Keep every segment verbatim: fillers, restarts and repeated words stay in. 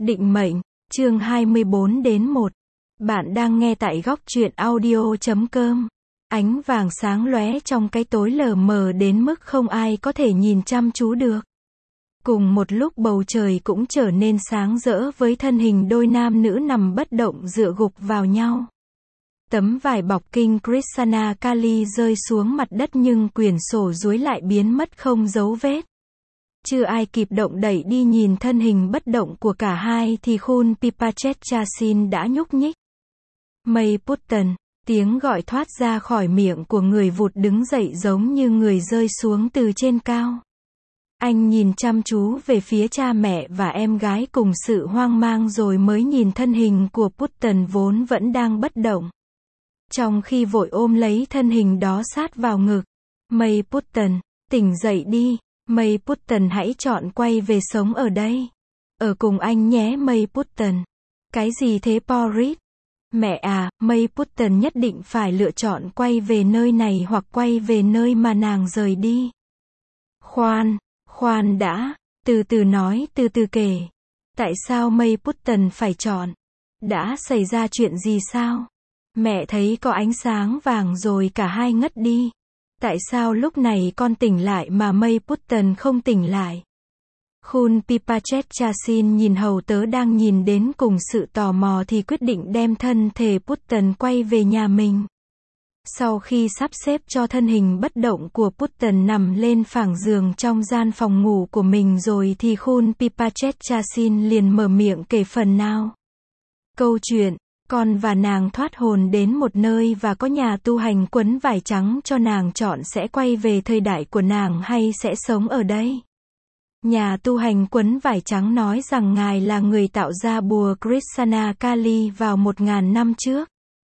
Định mệnh, chương hai mươi bốn đến một. Bạn đang nghe tại góc truyện audio chấm com. Ánh vàng sáng lóe trong cái tối lờ mờ đến mức không ai có thể nhìn chăm chú được. Cùng một lúc bầu trời cũng trở nên sáng rỡ với thân hình đôi nam nữ nằm bất động dựa gục vào nhau. Tấm vải bọc kinh Krishna Kali rơi xuống mặt đất nhưng quyển sổ duối lại biến mất không dấu vết. Chưa ai kịp động đậy đi nhìn thân hình bất động của cả hai thì Khun Pipachetchasin đã nhúc nhích. Mây Putten, tiếng gọi thoát ra khỏi miệng của người vụt đứng dậy giống như người rơi xuống từ trên cao. Anh nhìn chăm chú về phía cha mẹ và em gái cùng sự hoang mang rồi mới nhìn thân hình của Putten vốn vẫn đang bất động. Trong khi vội ôm lấy thân hình đó sát vào ngực. Mây Putten, tỉnh dậy đi. Mây Putten hãy chọn quay về sống ở đây. Ở cùng anh nhé Mây Putten. Cái gì thế Porridge? Mẹ à, Mây Putten nhất định phải lựa chọn quay về nơi này hoặc quay về nơi mà nàng rời đi. Khoan, khoan đã, từ từ nói, từ từ kể. Tại sao Mây Putten phải chọn? Đã xảy ra chuyện gì sao? Mẹ thấy có ánh sáng vàng rồi cả hai ngất đi. Tại sao lúc này con tỉnh lại mà Mây Putten không tỉnh lại? Khun Pipachetchasin nhìn hầu tớ đang nhìn đến cùng sự tò mò thì quyết định đem thân thể Putten quay về nhà mình. Sau khi sắp xếp cho thân hình bất động của Putten nằm lên phẳng giường trong gian phòng ngủ của mình rồi thì Khun Pipachetchasin liền mở miệng kể phần nào. Câu chuyện. Con và nàng thoát hồn đến một nơi và có nhà tu hành quấn vải trắng cho nàng chọn sẽ quay về thời đại của nàng hay sẽ sống ở đây. Nhà tu hành quấn vải trắng nói rằng ngài là người tạo ra bùa Krishna Kali vào một ngàn năm trước.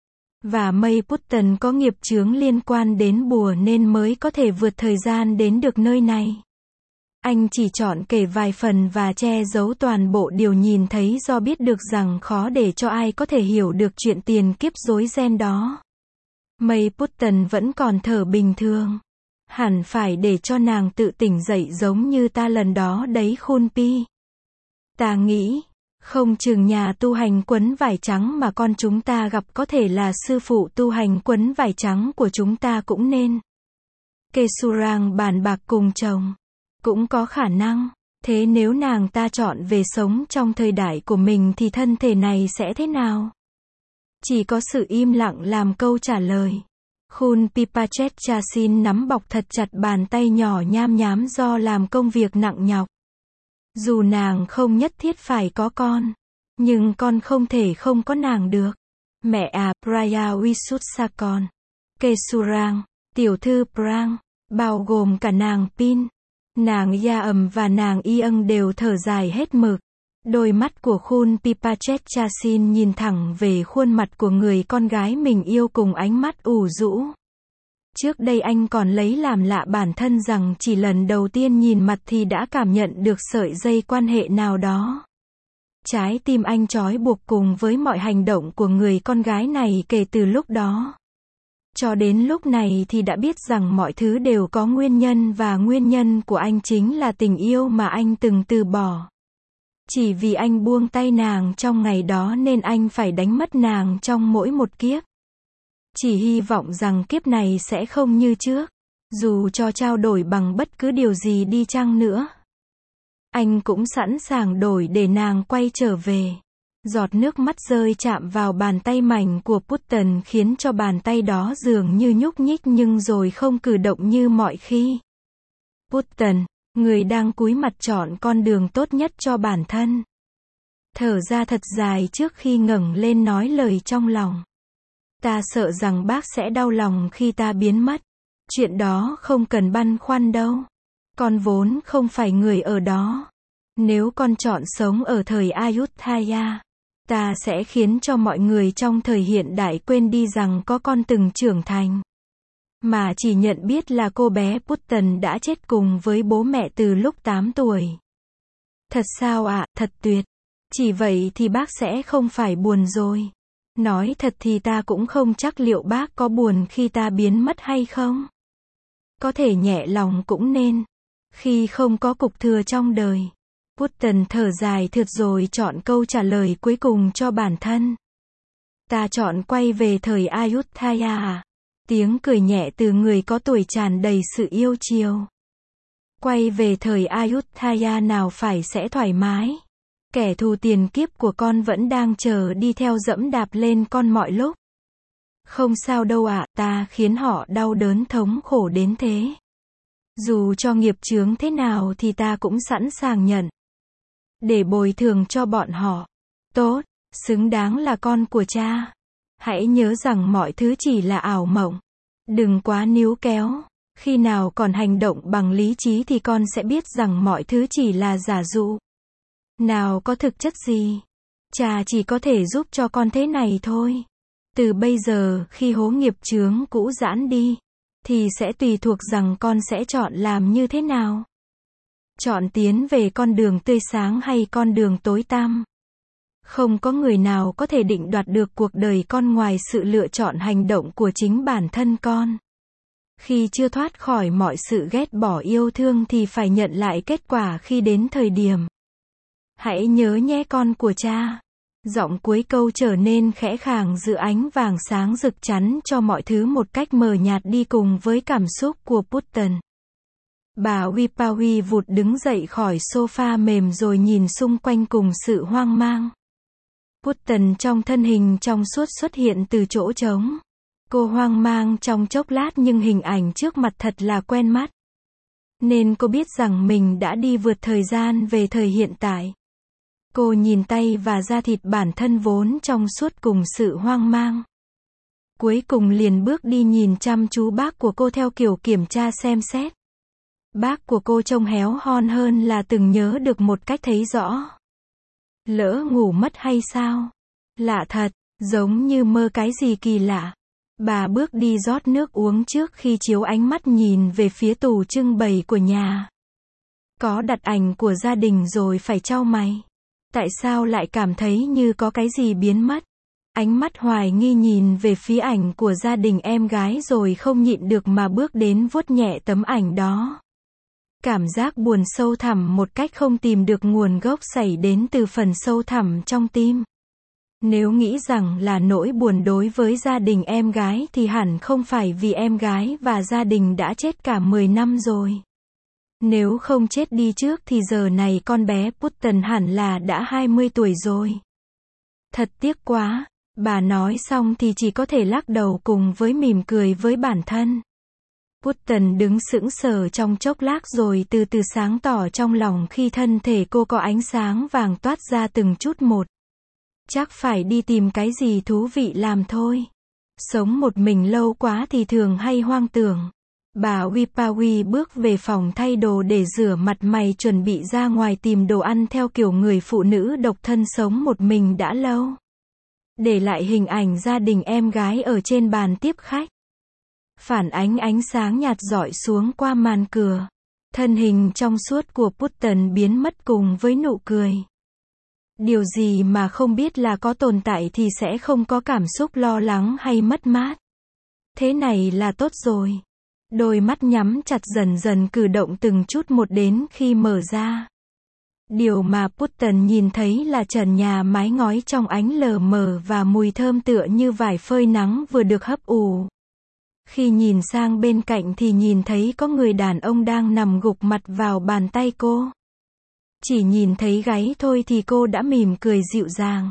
Và Mây Putten có nghiệp chướng liên quan đến bùa nên mới có thể vượt thời gian đến được nơi này. Anh chỉ chọn kể vài phần và che giấu toàn bộ điều nhìn thấy do biết được rằng khó để cho ai có thể hiểu được chuyện tiền kiếp rối ren đó. Mây Putten vẫn còn thở bình thường. Hẳn phải để cho nàng tự tỉnh dậy giống như ta lần đó đấy Khun Pi. Ta nghĩ, không chừng nhà tu hành quấn vải trắng mà con chúng ta gặp có thể là sư phụ tu hành quấn vải trắng của chúng ta cũng nên. Kesurang bàn bạc cùng chồng. Cũng có khả năng. Thế nếu nàng ta chọn về sống trong thời đại của mình thì thân thể này sẽ thế nào? Chỉ có sự im lặng làm câu trả lời. Khun Pipachetchasin nắm bọc thật chặt bàn tay nhỏ nham nhám do làm công việc nặng nhọc. Dù nàng không nhất thiết phải có con, nhưng con không thể không có nàng được. Mẹ à, Praya Wisutsakon. Kesurang, tiểu thư Prang, bao gồm cả nàng Pin. Nàng Ya ầm và nàng Y âng đều thở dài hết mực. Đôi mắt của Khun Pipachetchasin nhìn thẳng về khuôn mặt của người con gái mình yêu cùng ánh mắt ủ rũ. Trước đây anh còn lấy làm lạ bản thân rằng chỉ lần đầu tiên nhìn mặt thì đã cảm nhận được sợi dây quan hệ nào đó. Trái tim anh trói buộc cùng với mọi hành động của người con gái này kể từ lúc đó. Cho đến lúc này thì đã biết rằng mọi thứ đều có nguyên nhân và nguyên nhân của anh chính là tình yêu mà anh từng từ bỏ. Chỉ vì anh buông tay nàng trong ngày đó nên anh phải đánh mất nàng trong mỗi một kiếp. Chỉ hy vọng rằng kiếp này sẽ không như trước. Dù cho trao đổi bằng bất cứ điều gì đi chăng nữa. Anh cũng sẵn sàng đổi để nàng quay trở về. Giọt nước mắt rơi chạm vào bàn tay mảnh của Putten khiến cho bàn tay đó dường như nhúc nhích nhưng rồi không cử động như mọi khi. Putten, người đang cúi mặt chọn con đường tốt nhất cho bản thân. Thở ra thật dài trước khi ngẩng lên nói lời trong lòng. Ta sợ rằng bác sẽ đau lòng khi ta biến mất. Chuyện đó không cần băn khoăn đâu. Con vốn không phải người ở đó. Nếu con chọn sống ở thời Ayutthaya, ta sẽ khiến cho mọi người trong thời hiện đại quên đi rằng có con từng trưởng thành. Mà chỉ nhận biết là cô bé Putten đã chết cùng với bố mẹ từ lúc tám tuổi. Thật sao ạ, à, thật tuyệt. Chỉ vậy thì bác sẽ không phải buồn rồi. Nói thật thì ta cũng không chắc liệu bác có buồn khi ta biến mất hay không. Có thể nhẹ lòng cũng nên. Khi không có cục thừa trong đời. Putten thở dài thượt rồi chọn câu trả lời cuối cùng cho bản thân. Ta chọn quay về thời Ayutthaya. Tiếng cười nhẹ từ người có tuổi tràn đầy sự yêu chiều. Quay về thời Ayutthaya nào phải sẽ thoải mái. Kẻ thù tiền kiếp của con vẫn đang chờ đi theo dẫm đạp lên con mọi lúc. Không sao đâu ạ, ta khiến họ đau đớn thống khổ đến thế. Dù cho nghiệp chướng thế nào thì ta cũng sẵn sàng nhận. Để bồi thường cho bọn họ. Tốt, xứng đáng là con của cha. Hãy nhớ rằng mọi thứ chỉ là ảo mộng. Đừng quá níu kéo. Khi nào còn hành động bằng lý trí thì con sẽ biết rằng mọi thứ chỉ là giả dụ. Nào có thực chất gì. Cha chỉ có thể giúp cho con thế này thôi. Từ bây giờ, khi hố nghiệp chướng cũ giãn đi, thì sẽ tùy thuộc rằng con sẽ chọn làm như thế nào. Chọn tiến về con đường tươi sáng hay con đường tối tăm. Không có người nào có thể định đoạt được cuộc đời con ngoài sự lựa chọn hành động của chính bản thân con. Khi chưa thoát khỏi mọi sự ghét bỏ yêu thương thì phải nhận lại kết quả khi đến thời điểm. Hãy nhớ nhé con của cha. Giọng cuối câu trở nên khẽ khàng giữa ánh vàng sáng rực chắn cho mọi thứ một cách mờ nhạt đi cùng với cảm xúc của Putten. Bà Wipawi vụt đứng dậy khỏi sofa mềm rồi nhìn xung quanh cùng sự hoang mang. Putten trong thân hình trong suốt xuất hiện từ chỗ trống. Cô hoang mang trong chốc lát nhưng hình ảnh trước mặt thật là quen mắt. Nên cô biết rằng mình đã đi vượt thời gian về thời hiện tại. Cô nhìn tay và da thịt bản thân vốn trong suốt cùng sự hoang mang. Cuối cùng liền bước đi nhìn chăm chú bác của cô theo kiểu kiểm tra xem xét. Bác của cô trông héo hon hơn là từng nhớ được một cách thấy rõ. Lỡ ngủ mất hay sao? Lạ thật, giống như mơ cái gì kỳ lạ. Bà bước đi rót nước uống trước khi chiếu ánh mắt nhìn về phía tủ trưng bày của nhà. Có đặt ảnh của gia đình rồi phải chau mày. Tại sao lại cảm thấy như có cái gì biến mất? Ánh mắt hoài nghi nhìn về phía ảnh của gia đình em gái rồi không nhịn được mà bước đến vuốt nhẹ tấm ảnh đó. Cảm giác buồn sâu thẳm một cách không tìm được nguồn gốc xảy đến từ phần sâu thẳm trong tim. Nếu nghĩ rằng là nỗi buồn đối với gia đình em gái thì hẳn không phải vì em gái và gia đình đã chết cả mười năm rồi. Nếu không chết đi trước thì giờ này con bé Putten hẳn là đã hai mươi tuổi rồi. Thật tiếc quá, bà nói xong thì chỉ có thể lắc đầu cùng với mỉm cười với bản thân. Putten đứng sững sờ trong chốc lát rồi từ từ sáng tỏ trong lòng khi thân thể cô có ánh sáng vàng toát ra từng chút một. Chắc phải đi tìm cái gì thú vị làm thôi. Sống một mình lâu quá thì thường hay hoang tưởng. Bà Wipawi bước về phòng thay đồ để rửa mặt mày chuẩn bị ra ngoài tìm đồ ăn theo kiểu người phụ nữ độc thân sống một mình đã lâu. Để lại hình ảnh gia đình em gái ở trên bàn tiếp khách. Phản ánh ánh sáng nhạt rọi xuống qua màn cửa. Thân hình trong suốt của Putten biến mất cùng với nụ cười. Điều gì mà không biết là có tồn tại thì sẽ không có cảm xúc lo lắng hay mất mát. Thế này là tốt rồi. Đôi mắt nhắm chặt dần dần cử động từng chút một đến khi mở ra. Điều mà Putten nhìn thấy là trần nhà mái ngói trong ánh lờ mờ và mùi thơm tựa như vải phơi nắng vừa được hấp ủ. Khi nhìn sang bên cạnh thì nhìn thấy có người đàn ông đang nằm gục mặt vào bàn tay cô. Chỉ nhìn thấy gáy thôi thì cô đã mỉm cười dịu dàng.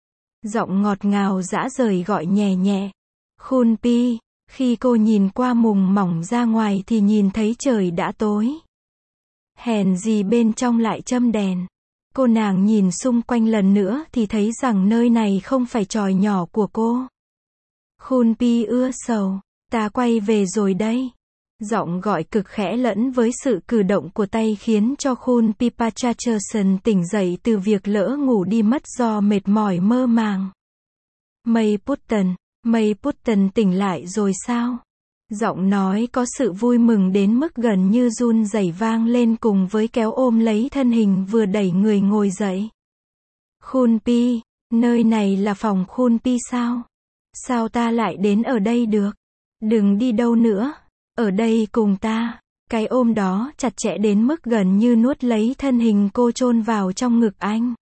Giọng ngọt ngào dã rời gọi nhẹ nhẹ. Khun Pi. Khi cô nhìn qua mùng mỏng ra ngoài thì nhìn thấy trời đã tối. Hèn gì bên trong lại châm đèn. Cô nàng nhìn xung quanh lần nữa thì thấy rằng nơi này không phải tròi nhỏ của cô. Khun Pi ưa sầu. Ta quay về rồi đây. Giọng gọi cực khẽ lẫn với sự cử động của tay khiến cho Khun Pi Pachacherson tỉnh dậy từ việc lỡ ngủ đi mất do mệt mỏi mơ màng. Mây Putten. Mây Putten tỉnh lại rồi sao? Giọng nói có sự vui mừng đến mức gần như run rẩy vang lên cùng với kéo ôm lấy thân hình vừa đẩy người ngồi dậy. Khun Pi, nơi này là phòng Khun Pi sao? Sao ta lại đến ở đây được? Đừng đi đâu nữa. Ở đây cùng ta. Cái ôm đó chặt chẽ đến mức gần như nuốt lấy thân hình cô chôn vào trong ngực anh.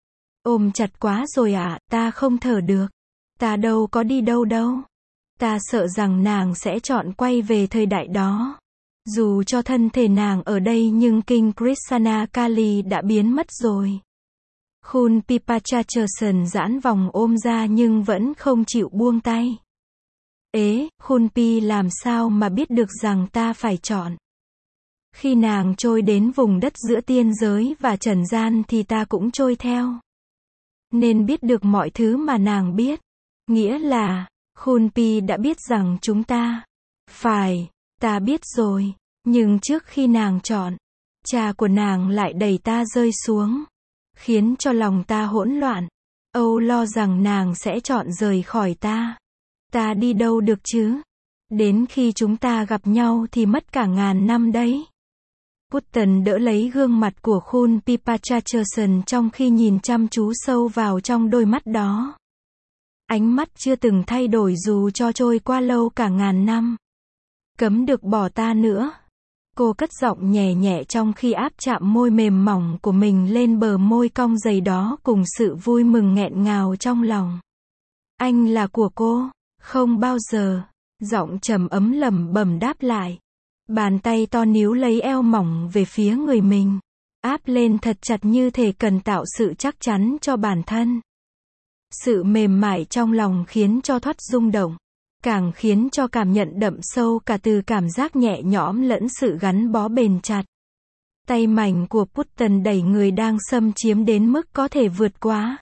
Ôm chặt quá rồi ạ, à, ta không thở được. Ta đâu có đi đâu đâu. Ta sợ rằng nàng sẽ chọn quay về thời đại đó. Dù cho thân thể nàng ở đây nhưng King Krishna Kali đã biến mất rồi. Khun Pipachacherson giãn vòng ôm ra nhưng vẫn không chịu buông tay. Ế, Khun Pi làm sao mà biết được rằng ta phải chọn. Khi nàng trôi đến vùng đất giữa tiên giới và trần gian thì ta cũng trôi theo. Nên biết được mọi thứ mà nàng biết. Nghĩa là, Khun Pi đã biết rằng chúng ta. Phải, ta biết rồi. Nhưng trước khi nàng chọn, cha của nàng lại đẩy ta rơi xuống. Khiến cho lòng ta hỗn loạn. Âu lo rằng nàng sẽ chọn rời khỏi ta. Ta đi đâu được chứ? Đến khi chúng ta gặp nhau thì mất cả ngàn năm đấy. Putten đỡ lấy gương mặt của Khun Pipachacherson trong khi nhìn chăm chú sâu vào trong đôi mắt đó. Ánh mắt chưa từng thay đổi dù cho trôi qua lâu cả ngàn năm. Cấm được bỏ ta nữa. Cô cất giọng nhẹ nhẹ trong khi áp chạm môi mềm mỏng của mình lên bờ môi cong dày đó cùng sự vui mừng nghẹn ngào trong lòng. Anh là của cô, không bao giờ. Giọng trầm ấm lẩm bẩm đáp lại. Bàn tay to níu lấy eo mỏng về phía người mình. Áp lên thật chặt như thể cần tạo sự chắc chắn cho bản thân. Sự mềm mại trong lòng khiến cho thoát rung động. Càng khiến cho cảm nhận đậm sâu cả từ cảm giác nhẹ nhõm lẫn sự gắn bó bền chặt. Tay mảnh của Putten đẩy người đang xâm chiếm đến mức có thể vượt quá.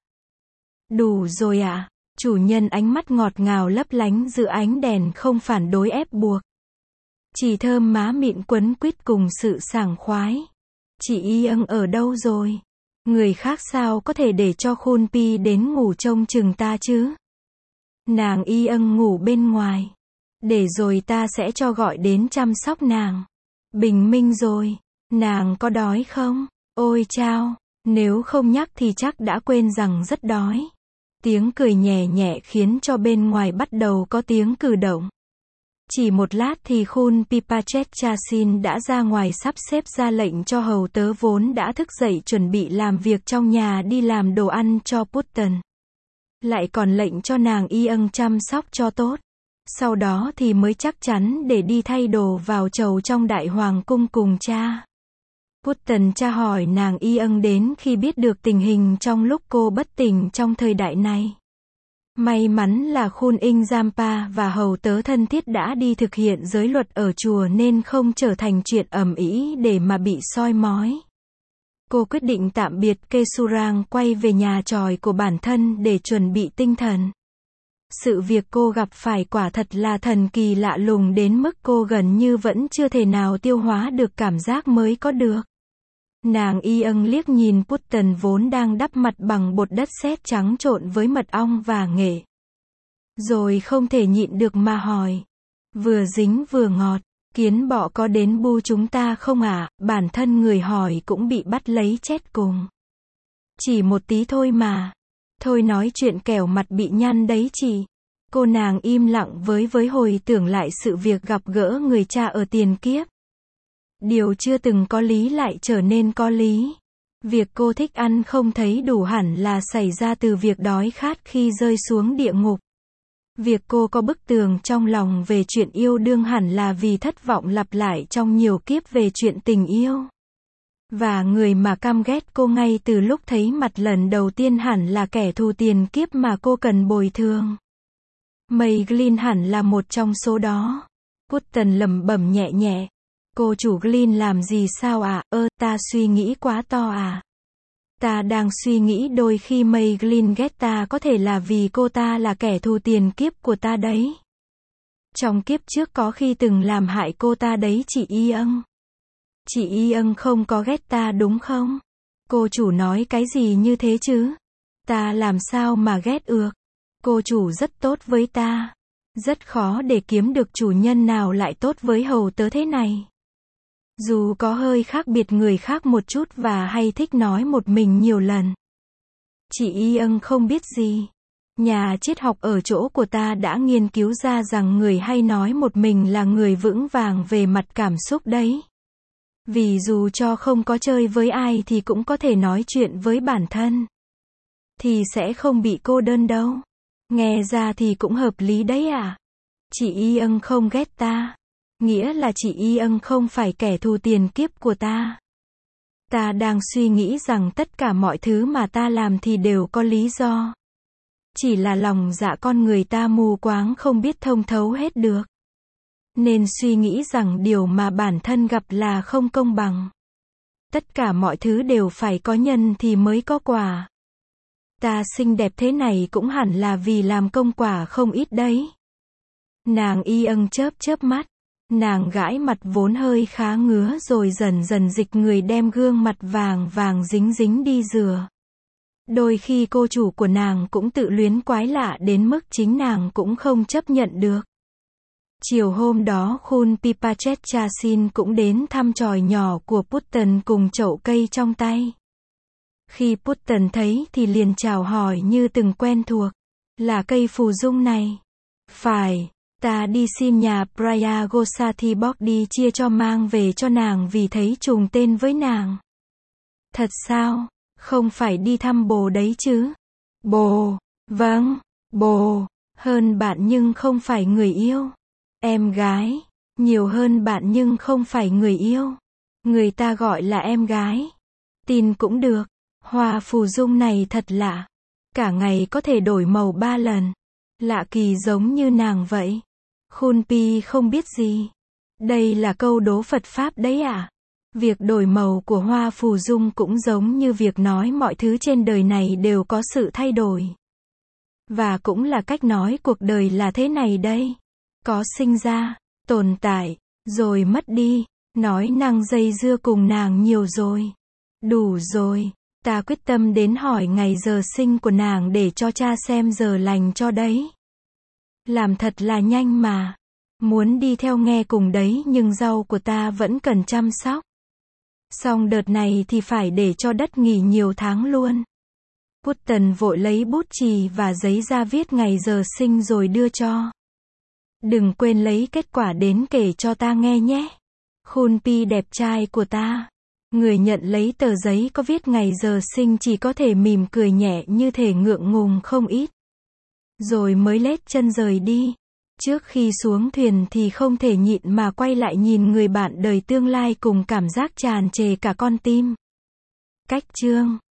Đủ rồi ạ. À? Chủ nhân ánh mắt ngọt ngào lấp lánh giữa ánh đèn không phản đối ép buộc. Chỉ thơm má mịn quấn quýt cùng sự sảng khoái. Chị Y âng ở đâu rồi? Người khác sao có thể để cho Khun Pi đến ngủ trông chừng ta chứ? Nàng Y âng ngủ bên ngoài. Để rồi ta sẽ cho gọi đến chăm sóc nàng. Bình minh rồi. Nàng có đói không? Ôi chao, nếu không nhắc thì chắc đã quên rằng rất đói. Tiếng cười nhẹ nhẹ khiến cho bên ngoài bắt đầu có tiếng cử động. Chỉ một lát thì Khun Pipachacherson đã ra ngoài sắp xếp ra lệnh cho hầu tớ vốn đã thức dậy chuẩn bị làm việc trong nhà đi làm đồ ăn cho Putten. Lại còn lệnh cho nàng Y âng chăm sóc cho tốt. Sau đó thì mới chắc chắn để đi thay đồ vào chầu trong đại hoàng cung cùng cha. Putten tra hỏi nàng Y âng đến khi biết được tình hình trong lúc cô bất tỉnh trong thời đại này. May mắn là Khun Ing Jampa và hầu tớ thân thiết đã đi thực hiện giới luật ở chùa nên không trở thành chuyện ầm ĩ để mà bị soi mói. Cô quyết định tạm biệt Kesurang quay về nhà tròi của bản thân để chuẩn bị tinh thần. Sự việc cô gặp phải quả thật là thần kỳ lạ lùng đến mức cô gần như vẫn chưa thể nào tiêu hóa được cảm giác mới có được. Nàng Y âng liếc nhìn Putten vốn đang đắp mặt bằng bột đất sét trắng trộn với mật ong và nghệ. Rồi không thể nhịn được mà hỏi. Vừa dính vừa ngọt, kiến bọ có đến bu chúng ta không ạ? À? Bản thân người hỏi cũng bị bắt lấy chết cùng. Chỉ một tí thôi mà. Thôi nói chuyện kẻo mặt bị nhăn đấy chị. Cô nàng im lặng với với hồi tưởng lại sự việc gặp gỡ người cha ở tiền kiếp. Điều chưa từng có lý lại trở nên có lý. Việc cô thích ăn không thấy đủ hẳn là xảy ra từ việc đói khát khi rơi xuống địa ngục. Việc cô có bức tường trong lòng về chuyện yêu đương hẳn là vì thất vọng lặp lại trong nhiều kiếp về chuyện tình yêu. Và người mà căm ghét cô ngay từ lúc thấy mặt lần đầu tiên hẳn là kẻ thù tiền kiếp mà cô cần bồi thường. Meiglin hẳn là một trong số đó. Putten lẩm bẩm nhẹ nhẹ. Cô chủ Glyn làm gì sao à? Ơ, ta suy nghĩ quá to à? Ta đang suy nghĩ đôi khi Meiglin ghét ta có thể là vì cô ta là kẻ thù tiền kiếp của ta đấy. Trong kiếp trước có khi từng làm hại cô ta đấy chị Y âng. Chị Y âng không có ghét ta đúng không? Cô chủ nói cái gì như thế chứ? Ta làm sao mà ghét ược? Cô chủ rất tốt với ta. Rất khó để kiếm được chủ nhân nào lại tốt với hầu tớ thế này. Dù có hơi khác biệt người khác một chút và hay thích nói một mình nhiều lần. Chị Y âng không biết gì. Nhà triết học ở chỗ của ta đã nghiên cứu ra rằng người hay nói một mình là người vững vàng về mặt cảm xúc đấy. Vì dù cho không có chơi với ai thì cũng có thể nói chuyện với bản thân. Thì sẽ không bị cô đơn đâu. Nghe ra thì cũng hợp lý đấy à. Chị Y ân không ghét ta. Nghĩa là chị Y ân không phải kẻ thù tiền kiếp của ta. Ta đang suy nghĩ rằng tất cả mọi thứ mà ta làm thì đều có lý do. Chỉ là lòng dạ con người ta mù quáng không biết thông thấu hết được. Nên suy nghĩ rằng điều mà bản thân gặp là không công bằng. Tất cả mọi thứ đều phải có nhân thì mới có quả. Ta xinh đẹp thế này cũng hẳn là vì làm công quả không ít đấy. Nàng Y ân chớp chớp mắt. Nàng gãi mặt vốn hơi khá ngứa rồi dần dần dịch người đem gương mặt vàng vàng dính dính đi rửa. Đôi khi cô chủ của nàng cũng tự luyến quái lạ đến mức chính nàng cũng không chấp nhận được. Chiều hôm đó Khun Pipachetchasin cũng đến thăm chòi nhỏ của Putten cùng chậu cây trong tay. Khi Putten thấy thì liền chào hỏi như từng quen thuộc. Là cây phù dung này. Phải, ta đi xin nhà Praya Gosati Bodhi chia cho mang về cho nàng vì thấy trùng tên với nàng. Thật sao? Không phải đi thăm bồ đấy chứ? Bồ, vâng, bồ, hơn bạn nhưng không phải người yêu. Em gái, nhiều hơn bạn nhưng không phải người yêu. Người ta gọi là em gái. Tin cũng được. Hoa phù dung này thật lạ. Cả ngày có thể đổi màu ba lần. Lạ kỳ giống như nàng vậy. Khun Pi không biết gì. Đây là câu đố Phật Pháp đấy à? Việc đổi màu của hoa phù dung cũng giống như việc nói mọi thứ trên đời này đều có sự thay đổi. Và cũng là cách nói cuộc đời là thế này đây. Có sinh ra, tồn tại, rồi mất đi. Nói năng dây dưa cùng nàng nhiều rồi. Đủ rồi. Ta quyết tâm đến hỏi ngày giờ sinh của nàng để cho cha xem giờ lành cho đấy. Làm thật là nhanh mà. Muốn đi theo nghe cùng đấy nhưng rau của ta vẫn cần chăm sóc. Xong đợt này thì phải để cho đất nghỉ nhiều tháng luôn. Putten vội lấy bút chì và giấy ra viết ngày giờ sinh rồi đưa cho. Đừng quên lấy kết quả đến kể cho ta nghe nhé. Khun Pi đẹp trai của ta. Người nhận lấy tờ giấy có viết ngày giờ sinh chỉ có thể mỉm cười nhẹ như thể ngượng ngùng không ít. Rồi mới lết chân rời đi. Trước khi xuống thuyền thì không thể nhịn mà quay lại nhìn người bạn đời tương lai cùng cảm giác tràn trề cả con tim. Cách chương